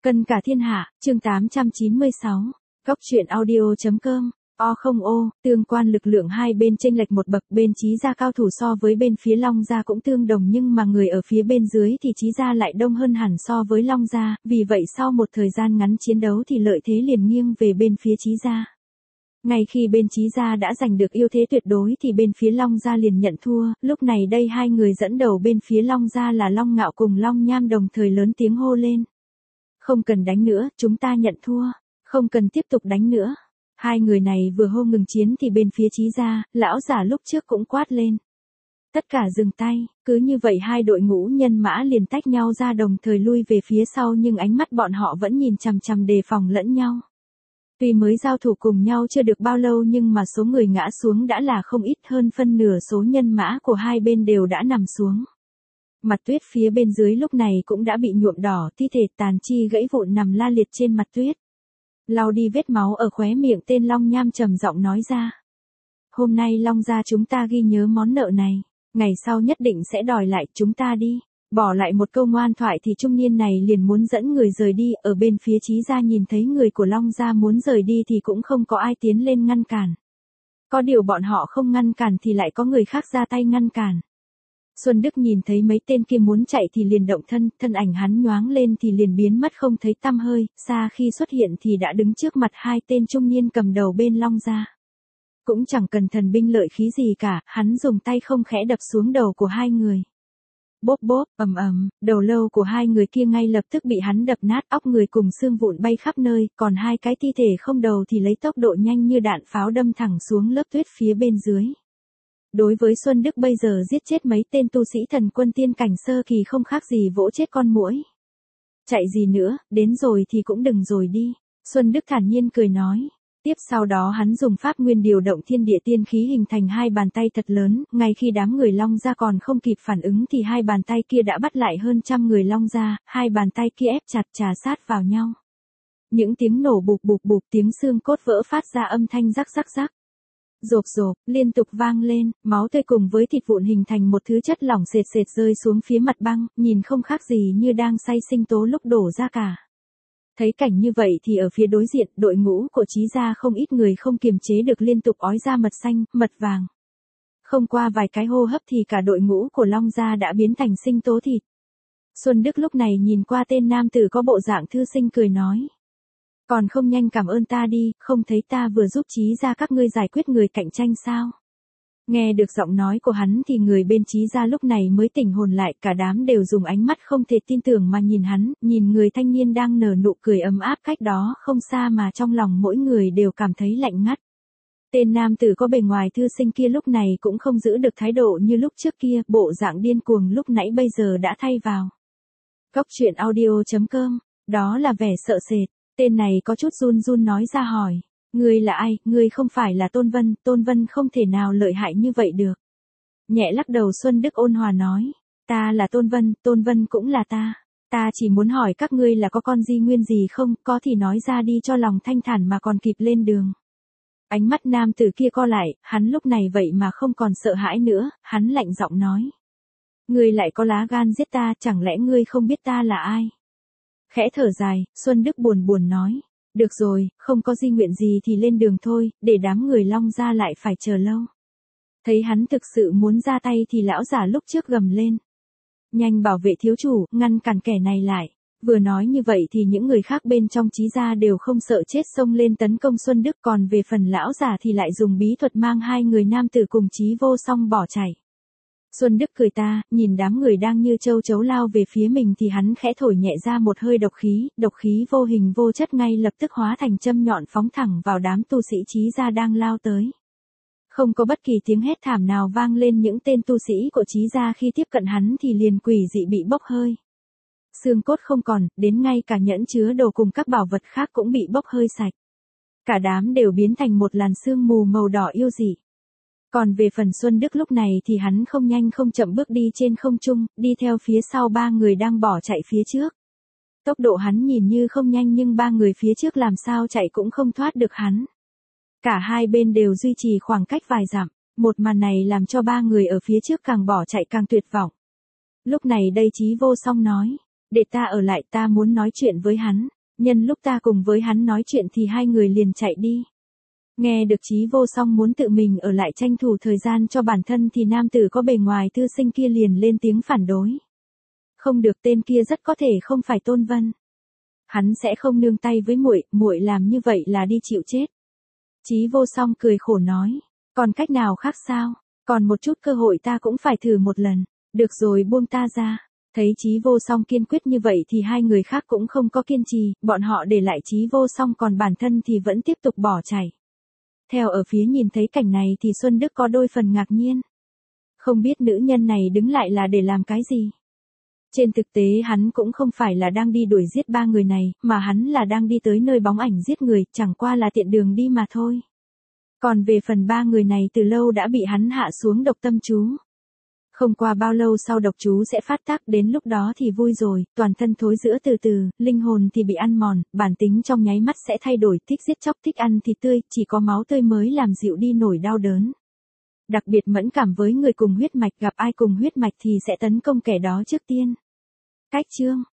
Cân cả thiên hạ, chương 896. Góc truyện audio.com. Tương quan lực lượng hai bên chênh lệch một bậc, bên Chí Gia cao thủ so với bên phía Long Gia cũng tương đồng, nhưng mà người ở phía bên dưới thì Chí Gia lại đông hơn hẳn so với Long Gia, vì vậy sau một thời gian ngắn chiến đấu thì lợi thế liền nghiêng về bên phía Chí Gia. Ngay khi bên Chí Gia đã giành được ưu thế tuyệt đối thì bên phía Long Gia liền nhận thua, lúc này đây hai người dẫn đầu bên phía Long Gia là Long Ngạo cùng Long Nham đồng thời lớn tiếng hô lên. Không cần đánh nữa, chúng ta nhận thua, không cần tiếp tục đánh nữa. Hai người này vừa hô ngừng chiến thì bên phía Chí Gia, lão giả lúc trước cũng quát lên. Tất cả dừng tay, cứ như vậy hai đội ngũ nhân mã liền tách nhau ra đồng thời lui về phía sau, nhưng ánh mắt bọn họ vẫn nhìn chằm chằm đề phòng lẫn nhau. Tuy mới giao thủ cùng nhau chưa được bao lâu nhưng mà số người ngã xuống đã là không ít, hơn phân nửa số nhân mã của hai bên đều đã nằm xuống. Mặt tuyết phía bên dưới lúc này cũng đã bị nhuộm đỏ, thi thể tàn chi gãy vụn nằm la liệt trên mặt tuyết. Lau đi vết máu ở khóe miệng, tên Long Nham trầm giọng nói ra. Hôm nay Long gia chúng ta ghi nhớ món nợ này, ngày sau nhất định sẽ đòi lại, chúng ta đi. Bỏ lại một câu ngoan thoại thì trung niên này liền muốn dẫn người rời đi, ở bên phía Chí Gia nhìn thấy người của Long gia muốn rời đi thì cũng không có ai tiến lên ngăn cản. Có điều bọn họ không ngăn cản thì lại có người khác ra tay ngăn cản. Xuân Đức nhìn thấy mấy tên kia muốn chạy thì liền động thân, thân ảnh hắn nhoáng lên thì liền biến mất không thấy tăm hơi, xa khi xuất hiện thì đã đứng trước mặt hai tên trung niên cầm đầu bên Long gia. Cũng chẳng cần thần binh lợi khí gì cả, hắn dùng tay không khẽ đập xuống đầu của hai người. Bốp bốp, ầm ầm, đầu lâu của hai người kia ngay lập tức bị hắn đập nát, óc người cùng xương vụn bay khắp nơi, còn hai cái thi thể không đầu thì lấy tốc độ nhanh như đạn pháo đâm thẳng xuống lớp tuyết phía bên dưới. Đối với Xuân Đức bây giờ giết chết mấy tên tu sĩ thần quân tiên cảnh sơ kỳ không khác gì vỗ chết con muỗi. Chạy gì nữa, đến rồi thì cũng đừng rồi đi, Xuân Đức thản nhiên cười nói. Tiếp sau đó hắn dùng pháp nguyên điều động thiên địa tiên khí hình thành hai bàn tay thật lớn, ngay khi đám người Long gia còn không kịp phản ứng thì hai bàn tay kia đã bắt lại hơn trăm người Long gia, hai bàn tay kia ép chặt trà sát vào nhau. Những tiếng nổ bụp bụp bụp, tiếng xương cốt vỡ phát ra âm thanh rắc rắc rắc. Rộp rộp, liên tục vang lên, máu tươi cùng với thịt vụn hình thành một thứ chất lỏng sệt sệt rơi xuống phía mặt băng, nhìn không khác gì như đang xay sinh tố lúc đổ ra cả. Thấy cảnh như vậy thì ở phía đối diện, đội ngũ của Chí Gia không ít người không kiềm chế được liên tục ói ra mật xanh, mật vàng. Không qua vài cái hô hấp thì cả đội ngũ của Long gia đã biến thành sinh tố thịt. Xuân Đức lúc này nhìn qua tên nam tử có bộ dạng thư sinh cười nói. Còn không nhanh cảm ơn ta đi, không thấy ta vừa giúp Chí Gia các ngươi giải quyết người cạnh tranh sao? Nghe được giọng nói của hắn thì người bên Chí Gia lúc này mới tỉnh hồn lại, cả đám đều dùng ánh mắt không thể tin tưởng mà nhìn hắn, nhìn người thanh niên đang nở nụ cười ấm áp cách đó không xa mà trong lòng mỗi người đều cảm thấy lạnh ngắt. Tên nam tử có bề ngoài thư sinh kia lúc này cũng không giữ được thái độ như lúc trước kia, bộ dạng điên cuồng lúc nãy bây giờ đã thay vào. Góc truyện audio.com, đó là vẻ sợ sệt, tên này có chút run run nói ra hỏi. Ngươi là ai, ngươi không phải là Tôn Vân không thể nào lợi hại như vậy được. Nhẹ lắc đầu Xuân Đức ôn hòa nói, ta là Tôn Vân cũng là ta chỉ muốn hỏi các ngươi là có con di nguyên gì không, có thì nói ra đi cho lòng thanh thản mà còn kịp lên đường. Ánh mắt nam tử kia co lại, hắn lúc này vậy mà không còn sợ hãi nữa, hắn lạnh giọng nói. Ngươi lại có lá gan giết ta, chẳng lẽ ngươi không biết ta là ai? Khẽ thở dài, Xuân Đức buồn buồn nói. Được rồi, không có di nguyện gì thì lên đường thôi, để đám người Long gia lại phải chờ lâu. Thấy hắn thực sự muốn ra tay thì lão giả lúc trước gầm lên. Nhanh bảo vệ thiếu chủ, ngăn cản kẻ này lại. Vừa nói như vậy thì những người khác bên trong Chí Gia đều không sợ chết xông lên tấn công Xuân Đức, còn về phần lão giả thì lại dùng bí thuật mang hai người nam tử cùng Chí Vô Song bỏ chạy. Xuân Đức cười ta, nhìn đám người đang như châu chấu lao về phía mình thì hắn khẽ thổi nhẹ ra một hơi độc khí vô hình vô chất ngay lập tức hóa thành châm nhọn phóng thẳng vào đám tu sĩ Chí Gia đang lao tới. Không có bất kỳ tiếng hét thảm nào vang lên, những tên tu sĩ của Chí Gia khi tiếp cận hắn thì liền quỷ dị bị bốc hơi. Xương cốt không còn, đến ngay cả nhẫn chứa đồ cùng các bảo vật khác cũng bị bốc hơi sạch. Cả đám đều biến thành một làn sương mù màu đỏ yêu dị. Còn về phần Xuân Đức lúc này thì hắn không nhanh không chậm bước đi trên không trung, đi theo phía sau ba người đang bỏ chạy phía trước. Tốc độ hắn nhìn như không nhanh nhưng ba người phía trước làm sao chạy cũng không thoát được hắn. Cả hai bên đều duy trì khoảng cách vài dặm, một màn này làm cho ba người ở phía trước càng bỏ chạy càng tuyệt vọng. Lúc này đây Chí Vô Song nói, Để ta ở lại, ta muốn nói chuyện với hắn. Nhân lúc ta cùng với hắn nói chuyện thì hai người liền chạy đi. Nghe được Chí Vô Song muốn tự mình ở lại tranh thủ thời gian cho bản thân thì nam tử có bề ngoài thư sinh kia liền lên tiếng phản đối. Không được, tên kia rất có thể không phải Tôn Vân. Hắn sẽ không nương tay với muội, muội làm như vậy là đi chịu chết. Chí Vô Song cười khổ nói, còn cách nào khác sao? Còn một chút cơ hội ta cũng phải thử một lần. Được rồi, buông ta ra. Thấy Chí Vô Song kiên quyết như vậy thì hai người khác cũng không có kiên trì, bọn họ để lại Chí Vô Song còn bản thân thì vẫn tiếp tục bỏ chạy. Theo ở phía nhìn thấy cảnh này thì Xuân Đức có đôi phần ngạc nhiên. Không biết nữ nhân này đứng lại là để làm cái gì? Trên thực tế hắn cũng không phải là đang đi đuổi giết ba người này, mà hắn là đang đi tới nơi bóng ảnh giết người, chẳng qua là tiện đường đi mà thôi. Còn về phần ba người này từ lâu đã bị hắn hạ xuống độc tâm chú. Không qua bao lâu sau độc chú sẽ phát tác, đến lúc đó thì vui rồi, toàn thân thối rữa từ từ, linh hồn thì bị ăn mòn, bản tính trong nháy mắt sẽ thay đổi, thích giết chóc thích ăn thịt tươi, chỉ có máu tươi mới làm dịu đi nỗi đau đớn. Đặc biệt mẫn cảm với người cùng huyết mạch, gặp ai cùng huyết mạch thì sẽ tấn công kẻ đó trước tiên. Cách chương